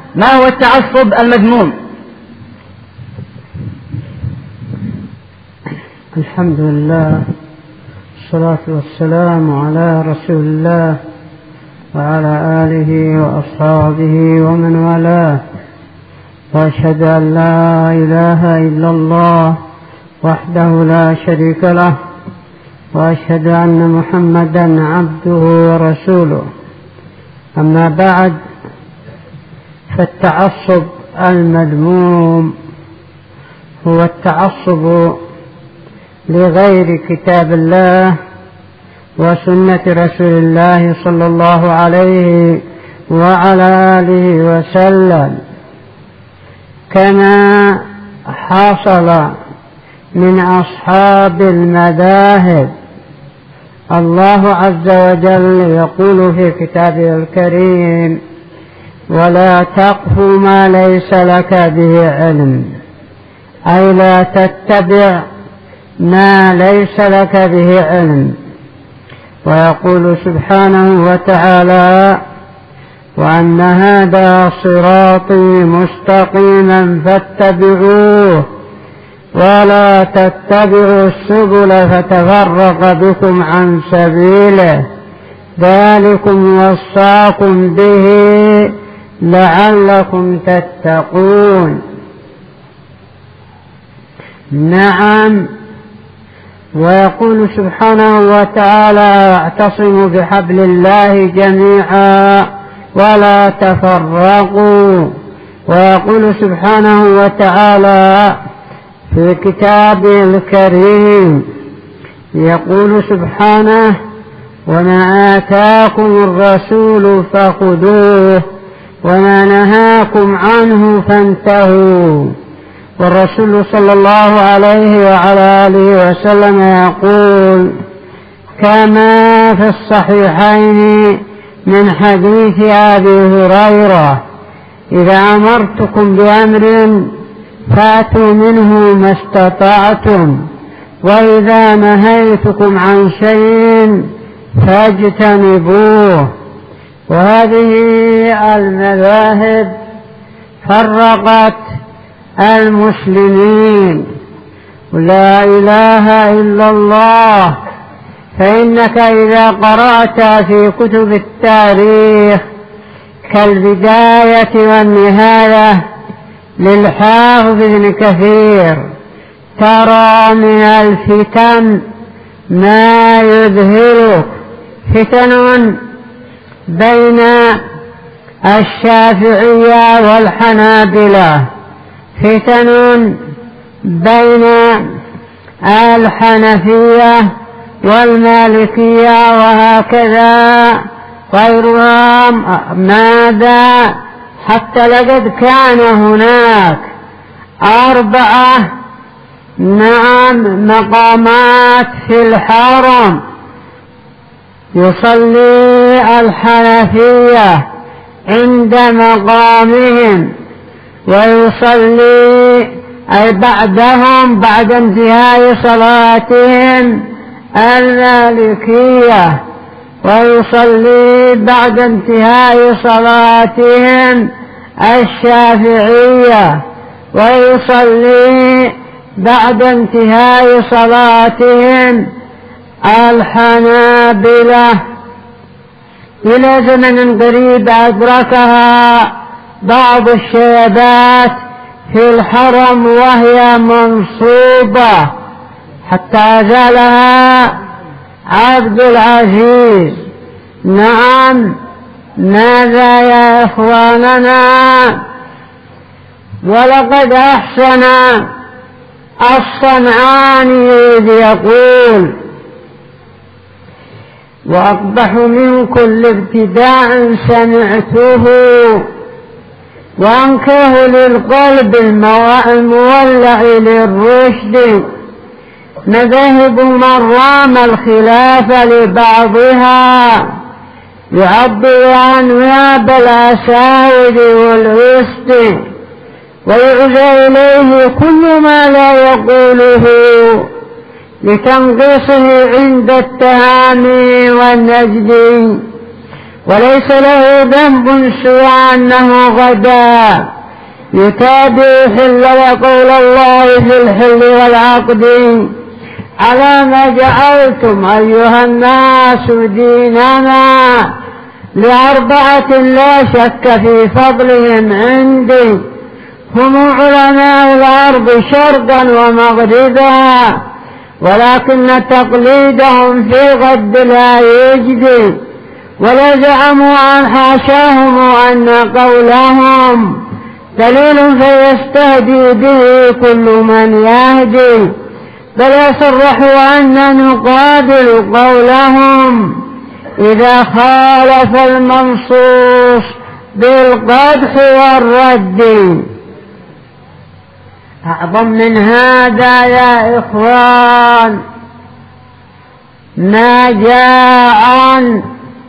ما هو التعصب المذموم؟ الحمد لله، الصلاة والسلام على رسول الله وعلى آله وأصحابه ومن والاه، وأشهد أن لا إله إلا الله وحده لا شريك له، وأشهد أن محمدا عبده ورسوله. أما بعد، فالتعصب المذموم هو التعصب لغير كتاب الله وسنة رسول الله صلى الله عليه وعلى آله وسلم، كما حصل من أصحاب المذاهب. الله عز وجل يقول في كتابه الكريم: ولا تقف ما ليس لك به علم، أي لا تتبع ما ليس لك به علم. ويقول سبحانه وتعالى: وأن هذا صراطي مستقيما فاتبعوه ولا تتبعوا السبل فتفرق بكم عن سبيله، ذلكم وصاكم به لعلكم تتقون. نعم. ويقول سبحانه وتعالى: اعتصموا بحبل الله جميعا ولا تفرقوا. ويقول سبحانه وتعالى في كتابه الكريم، يقول سبحانه: وما آتاكم الرسول فخذوه وما نهاكم عنه فانتهوا. والرسول صلى الله عليه وعلى آله وسلم يقول كما في الصحيحين من حديث أبي هريرة: إذا أمرتكم بأمر فأتوا منه ما استطعتم، وإذا نهيتكم عن شيء فاجتنبوه. وهذه المذاهب فرقت المسلمين. لا إله إلا الله. فإنك إذا قرأت في كتب التاريخ كالبداية والنهاية للحافظ ابن كثير ترى من الفتن ما يذهلك. فتن بين الشافعية والحنابلة، فتن بين الحنفية والمالكية، وهكذا غيرها. ماذا؟ حتى لقد كان هناك 4 مقامات في الحرم يصلي الحنفية عند مقامهم، ويصلي أي بعدهم بعد انتهاء صلاتهم المالكية، ويصلي بعد انتهاء صلاتهم الشافعية، ويصلي بعد انتهاء صلاتهم الحنابلة. إلى زمن قريب أدركها بعض الشيبات في الحرم وهي منصوبة حتى زالها عبد العزيز. نعم. ماذا يا إخواننا؟ ولقد أحسن الصنعاني إذ يقول: وأقبح من كل ابتداع سمعته، وأنكه للقلب المولع للرشد، مذاهب من رام الخلاف لبعضها، يعبر عن واب الأساود والوسط، ويعزى إليه كل ما لا يقوله لتنقيصه عند التهامي والنجد، وليس له ذنب سوى أنه غدا يتابع حل وقول الله في الحل والعقد على ما جعلتم أيها الناس ديننا لأربعة لا شك في فضلهم عندي، هم علماء الأرض شرقا ومغربا، ولكن تقليدهم في غد لا يجدي، ولا زعموا عن حاشاهم أن قولهم دليل فيستهدي به كل من يهدي، بل يصرحوا أن نقابل قولهم إذا خالف المنصوص بالقدح والرد. أعظم من هذا يا إخوان ما جاء عن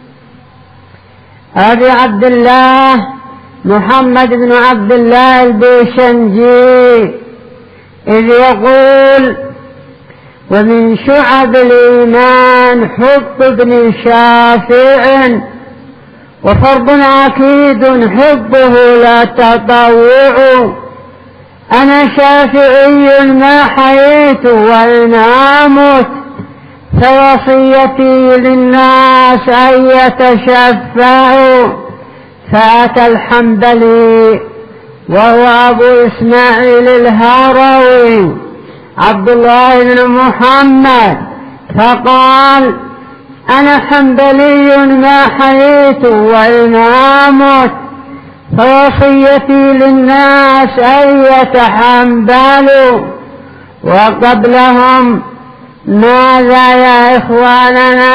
أبي عبد الله محمد بن عبد الله البيشنجي إذ يقول: ومن شعب الإيمان حب ابن شافع، وفرض أكيد حبه لا تطوع، أنا شافعي ما حييت وإن أمت، فوصيتي للناس أن يتشفعوا. فأتى الحنبلي وهو أبو إسماعيل الهروي عبد الله بن محمد فقال: أنا حنبلي ما حييت وإن أمت، فوصيتي للناس أن يتحنبلوا. وقبلهم ماذا يا إخواننا؟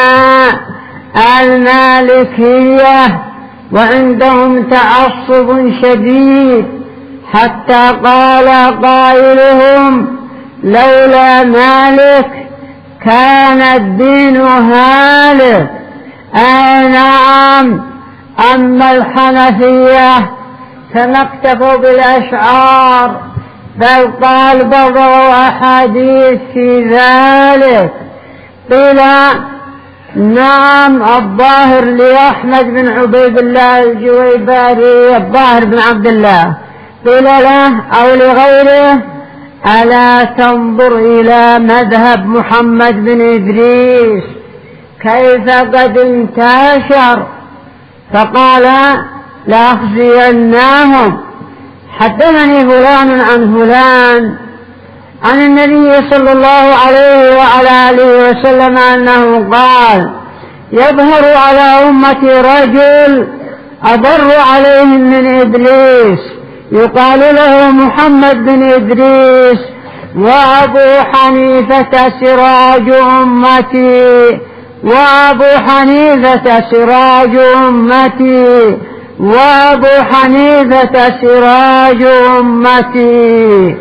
المالكية، وعندهم تعصب شديد حتى قال قائلهم: لولا مالك كان الدين هالك. نعم. أما الحنفية فما اكتفوا بالأشعار، بل قال بضعوا أحاديث في ذلك. قيل نعم الظاهر لأحمد بن عبيد الله الجويباري الظاهر بن عبد الله، قيل له أو لغيره: ألا تنظر إلى مذهب محمد بن إدريس كيف قد انتشر؟ فقال: لأخزيناهم. حدثني فلان عن فلان عن النبي صلى الله عليه وعلى آله وسلم أنه قال: يظهر على أمتي رجل أضر عليهم من إبليس يقال له محمد بن إدريس، وأبو حنيفة سراج أمتي، وأبو حنيفة سراج أمتي، وأبو حنيفة سراج أمتي.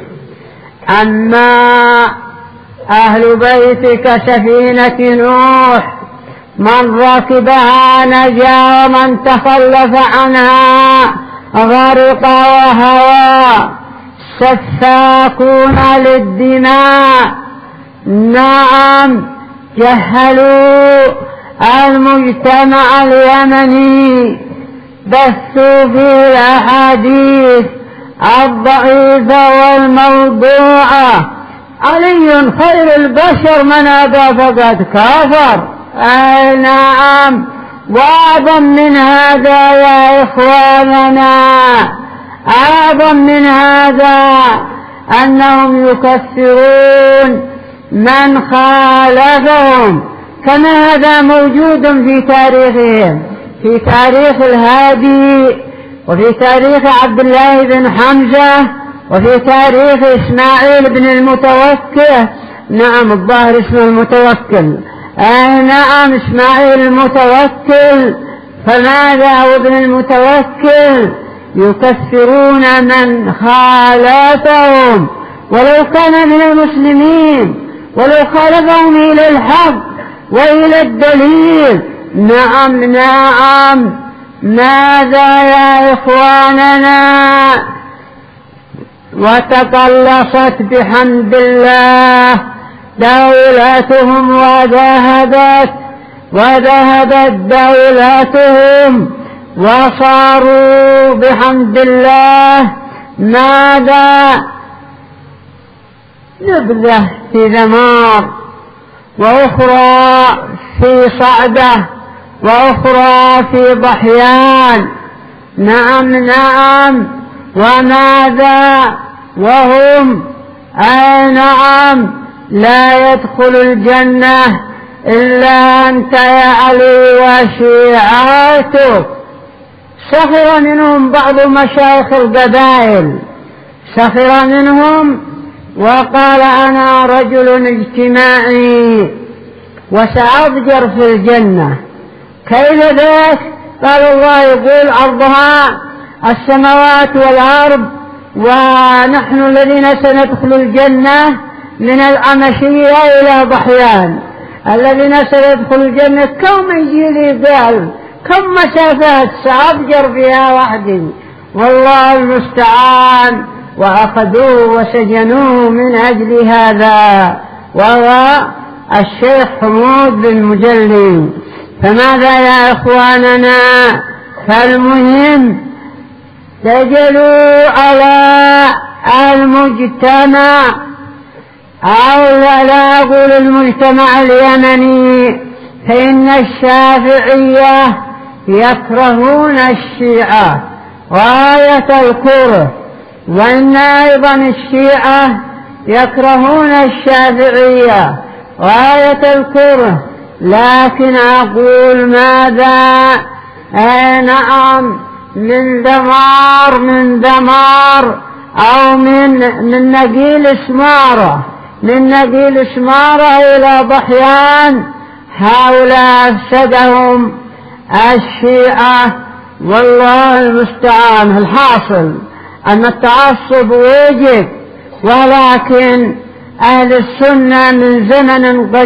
أما أهل بيتك سفينة نوح، من ركبها نجا ومن تخلف عنها غرق وهوى، سفاكون للدماء. نعم، جهلوا المجتمع اليمني، بثوا فيه الأحاديث الضعيفة والموضوعة. علي خير البشر، من أبى فقد كافر. نعم. وأعظم من هذا يا إخواننا، أعظم من هذا أنهم يكفرون من خالفهم، كما هذا موجود في تاريخهم، في تاريخ الهادي، وفي تاريخ عبد الله بن حمزة، وفي تاريخ إسماعيل بن المتوكل. نعم الظاهر اسمه المتوكل. نعم إسماعيل المتوكل. فماذا هو ابن المتوكل؟ يكفرون من خالفهم ولو كان من المسلمين، ولو خالفهم إلى الحق وإلى الدليل. نعم نعم. ماذا يا إخواننا؟ وتقلصت بحمد الله دولتهم وذهبت وذهبت دولتهم وصاروا بحمد الله ماذا؟ نبذة في ذمار، وأخرى في صعدة، وأخرى في ضحيان. نعم وماذا وهم نعم لا يدخل الجنة إلا أنت يا علي وشيعتك. سخر منهم بعض مشايخ القبائل، سخر منهم وقال أنا رجل اجتماعي وسأضجر في الجنة. كيف ذاك؟ قال الله يقول عرضها السماوات والأرض، ونحن الذين سندخل الجنة من العمشية إلى ضحيان، الذين سندخل الجنة كم يجي لي قال كم مسافات سأضجر فيها وحدي، والله المستعان. وأخذوه وسجنوه من أجل هذا، وهو الشيخ حمود بن مجلي. فماذا يا إخواننا؟ فالمهم تجلوا على المجتمع، أو لا أقول المجتمع اليمني، فإن الشافعية يكرهون الشيعة غاية الكره، وإن أيضا الشيعة يكرهون الشافعية غاية الكره. لكن أقول ماذا؟ نعم من دمار أو من نقيل اسمارة، من نقيل اسمارة إلى ضحيان، هؤلاء أفسدهم الشيعة، والله المستعان. الحاصل أن التعصب واجب، ولكن أهل السنة من زمن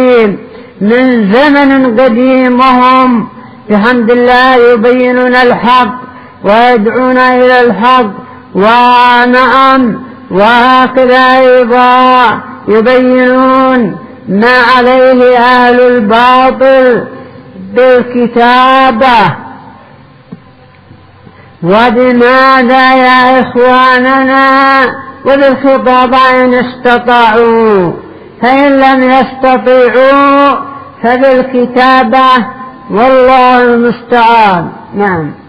قديم وهم بحمد الله يبينون الحق ويدعون إلى الحق، ونعم وهكذا أيضا يبينون ما عليه أهل الباطل بالكتابة. وبماذا يا إخواننا؟ وبالخطابة إن استطاعوا، فإن لم يستطيعوا فبالكتابة، والله المستعان. نعم.